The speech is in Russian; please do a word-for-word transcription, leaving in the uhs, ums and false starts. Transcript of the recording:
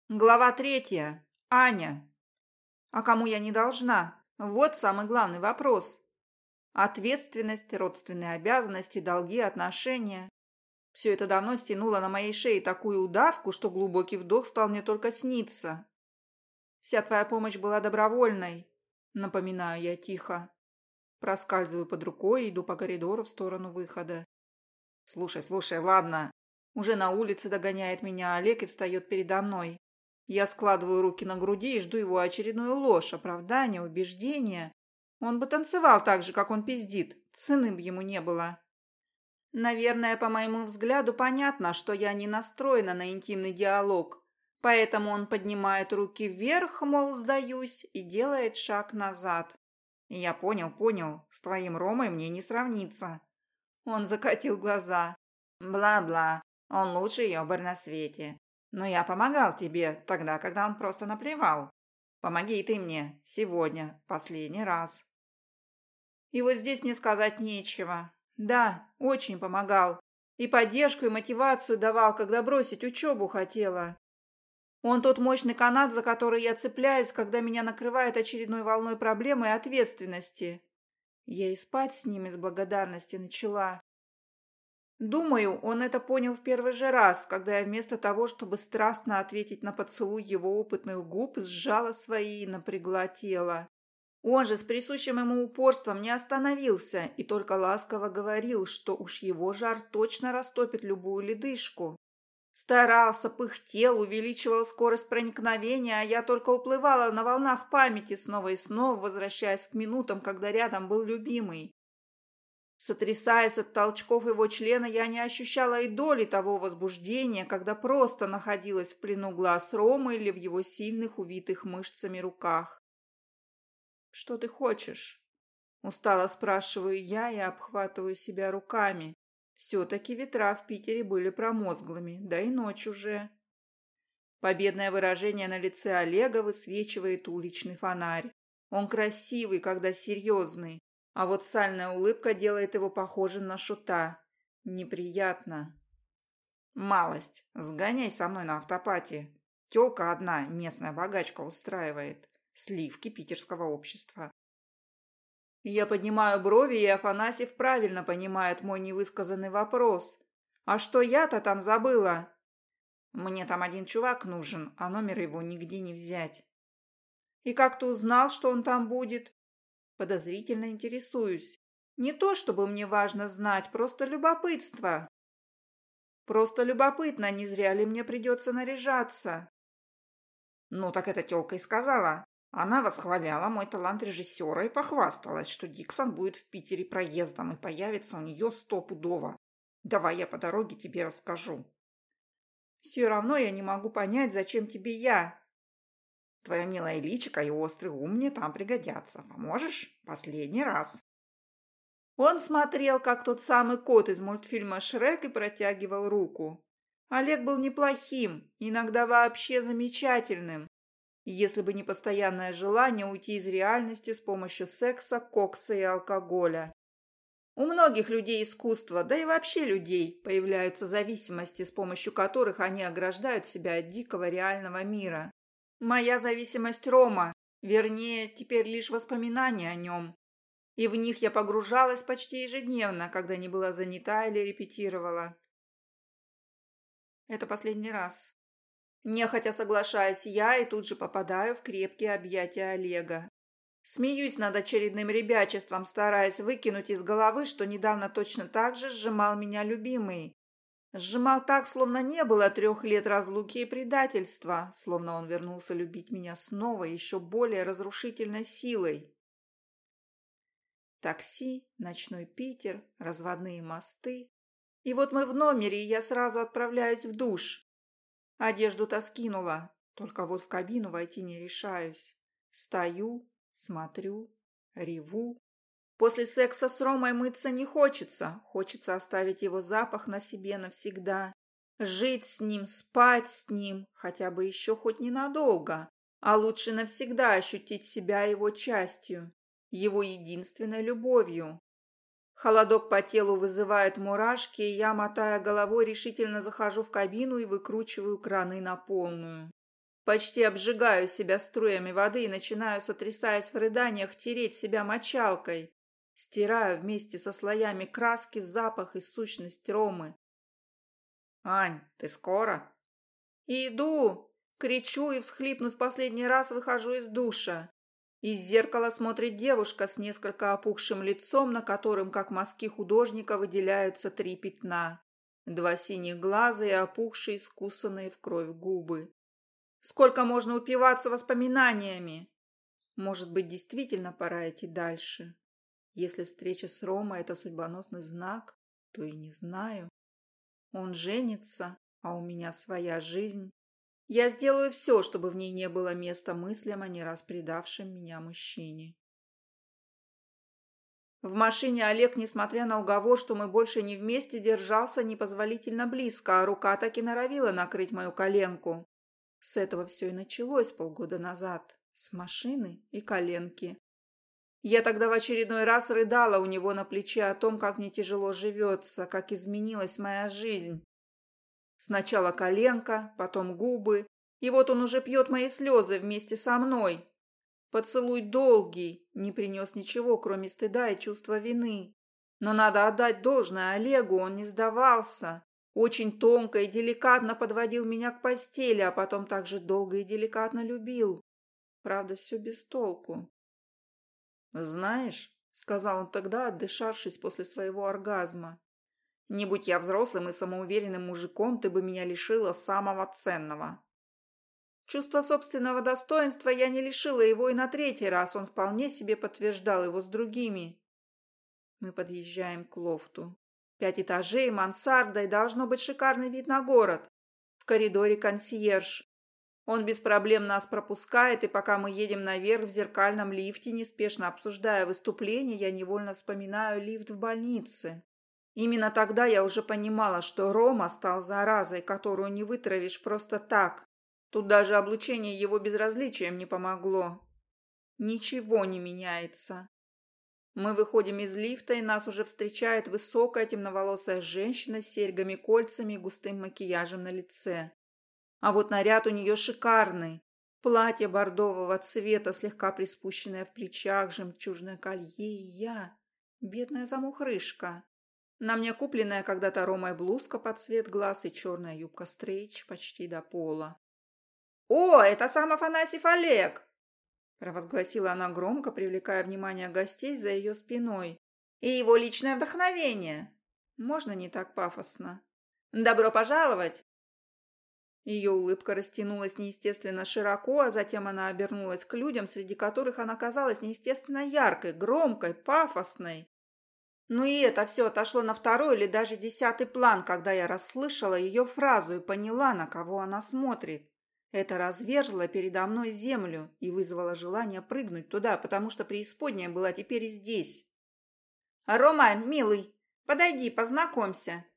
Глава третья. Аня. А кому я не должна? Вот самый главный вопрос. Ответственность, родственные обязанности, долги, отношения. Все это давно стянуло на моей шее такую удавку, что глубокий вдох стал мне только сниться. Вся твоя помощь была добровольной, напоминаю я тихо. Проскальзываю под рукой и иду по коридору в сторону выхода. Слушай, слушай, ладно. Уже на улице догоняет меня Олег и встает передо мной. Я складываю руки на груди и жду его очередную ложь, оправдание, убеждение. Он бы танцевал так же, как он пиздит. Цены б ему не было. Наверное, по моему взгляду понятно, что я не настроена на интимный диалог. Поэтому он поднимает руки вверх, мол, сдаюсь, и делает шаг назад. Я понял, понял, с твоим Ромой мне не сравнится. Он закатил глаза. Бла-бла, он лучший ёбарь на свете. Но я помогал тебе тогда, когда он просто наплевал. Помоги и ты мне сегодня, в последний раз. И вот здесь мне сказать нечего. Да, очень помогал. И поддержку, и мотивацию давал, когда бросить учебу хотела. Он тот мощный канат, за который я цепляюсь, когда меня накрывает очередной волной проблемы и ответственности. Я и спать с ним из благодарности начала. Думаю, он это понял в первый же раз, когда я вместо того, чтобы страстно ответить на поцелуй его опытных губ, сжала свои и напрягла тело. Он же с присущим ему упорством не остановился и только ласково говорил, что уж его жар точно растопит любую ледышку. Старался, пыхтел, увеличивал скорость проникновения, а я только уплывала на волнах памяти снова и снова, возвращаясь к минутам, когда рядом был любимый. Сотрясаясь от толчков его члена, я не ощущала и доли того возбуждения, когда просто находилась в плену глаз Ромы или в его сильных, увитых мышцами руках. «Что ты хочешь?» – устало спрашиваю я и обхватываю себя руками. Все-таки ветра в Питере были промозглыми, да и ночь уже. Победное выражение на лице Олега высвечивает уличный фонарь. Он красивый, когда серьезный. А вот сальная улыбка делает его похожим на шута. Неприятно. Малость. Сгоняй со мной на автопати. Тёлка одна, местная богачка, устраивает. Сливки питерского общества. Я поднимаю брови, и Афанасьев правильно понимает мой невысказанный вопрос. А что я-то там забыла? Мне там один чувак нужен, а номер его нигде не взять. И как ты узнал, что он там будет? Подозрительно интересуюсь. Не то, чтобы мне важно знать, просто любопытство. Просто любопытно, не зря ли мне придется наряжаться. Ну, так эта тёлка и сказала. Она восхваляла мой талант режиссера и похвасталась, что Диксон будет в Питере проездом и появится у нее стопудово. Давай я по дороге тебе расскажу. Все равно я не могу понять, зачем тебе я. Твоя милая личико и острый ум мне там пригодятся. Поможешь? Последний раз. Он смотрел, как тот самый кот из мультфильма «Шрек» и протягивал руку. Олег был неплохим, иногда вообще замечательным. Если бы не постоянное желание уйти из реальности с помощью секса, кокса и алкоголя. У многих людей искусства, да и вообще людей, появляются зависимости, с помощью которых они ограждают себя от дикого реального мира. Моя зависимость Рома, вернее, теперь лишь воспоминания о нем. И в них я погружалась почти ежедневно, когда не была занята или репетировала. Это последний раз. Нехотя соглашаюсь я и тут же попадаю в крепкие объятия Олега. Смеюсь над очередным ребячеством, стараясь выкинуть из головы, что недавно точно так же сжимал меня любимый. Сжимал так, словно не было трех лет разлуки и предательства, словно он вернулся любить меня снова еще более разрушительной силой. Такси, ночной Питер, разводные мосты. И вот мы в номере, и я сразу отправляюсь в душ. Одежду-то скинула, только вот в кабину войти не решаюсь. Стою, смотрю, реву. После секса с Ромой мыться не хочется. Хочется оставить его запах на себе навсегда. Жить с ним, спать с ним, хотя бы еще хоть ненадолго. А лучше навсегда ощутить себя его частью, его единственной любовью. Холодок по телу вызывает мурашки, и я, мотая головой, решительно захожу в кабину и выкручиваю краны на полную. Почти обжигаю себя струями воды и начинаю, сотрясаясь в рыданиях, тереть себя мочалкой. Стираю вместе со слоями краски запах и сущность Ромы. «Ань, ты скоро?» «Иду!» Кричу и, всхлипнув в последний раз, выхожу из душа. Из зеркала смотрит девушка с несколько опухшим лицом, на котором, как мазки художника, выделяются три пятна. Два синих глаза и опухшие, скусанные в кровь губы. Сколько можно упиваться воспоминаниями? Может быть, действительно пора идти дальше? Если встреча с Ромой – это судьбоносный знак, то и не знаю. Он женится, а у меня своя жизнь. Я сделаю все, чтобы в ней не было места мыслям о не раз предавшем меня мужчине. В машине Олег, несмотря на уговор, что мы больше не вместе, держался непозволительно близко, а рука так и норовила накрыть мою коленку. С этого все и началось полгода назад. С машины и коленки. Я тогда в очередной раз рыдала у него на плече о том, как мне тяжело живется, как изменилась моя жизнь. Сначала коленка, потом губы, и вот он уже пьет мои слезы вместе со мной. Поцелуй долгий, не принес ничего, кроме стыда и чувства вины. Но надо отдать должное Олегу, он не сдавался. Очень тонко и деликатно подводил меня к постели, а потом также долго и деликатно любил. Правда, все без толку. «Знаешь», — сказал он тогда, отдышавшись после своего оргазма, «не будь я взрослым и самоуверенным мужиком, ты бы меня лишила самого ценного». Чувство собственного достоинства я не лишила его и на третий раз, он вполне себе подтверждал его с другими. Мы подъезжаем к лофту. Пять этажей, мансарда и должно быть шикарный вид на город. В коридоре консьерж. Он без проблем нас пропускает, и пока мы едем наверх в зеркальном лифте, неспешно обсуждая выступление, я невольно вспоминаю лифт в больнице. Именно тогда я уже понимала, что Рома стал заразой, которую не вытравишь просто так. Тут даже облучение его безразличием не помогло. Ничего не меняется. Мы выходим из лифта, и нас уже встречает высокая темноволосая женщина с серьгами-кольцами и густым макияжем на лице. А вот наряд у нее шикарный. Платье бордового цвета, слегка приспущенное в плечах, жемчужное колье, и я, бедная замухрышка. На мне купленная когда-то Ромой блузка под цвет глаз и черная юбка стрейч почти до пола. «О, это сам Афанасьев Олег!» провозгласила она громко, привлекая внимание гостей за ее спиной. «И его личное вдохновение. Можно не так пафосно? Добро пожаловать!» Ее улыбка растянулась неестественно широко, а затем она обернулась к людям, среди которых она казалась неестественно яркой, громкой, пафосной. Ну и это все отошло на второй или даже десятый план, когда я расслышала ее фразу и поняла, на кого она смотрит. Это разверзло передо мной землю и вызвало желание прыгнуть туда, потому что преисподняя была теперь и здесь. «Рома, милый, подойди, познакомься.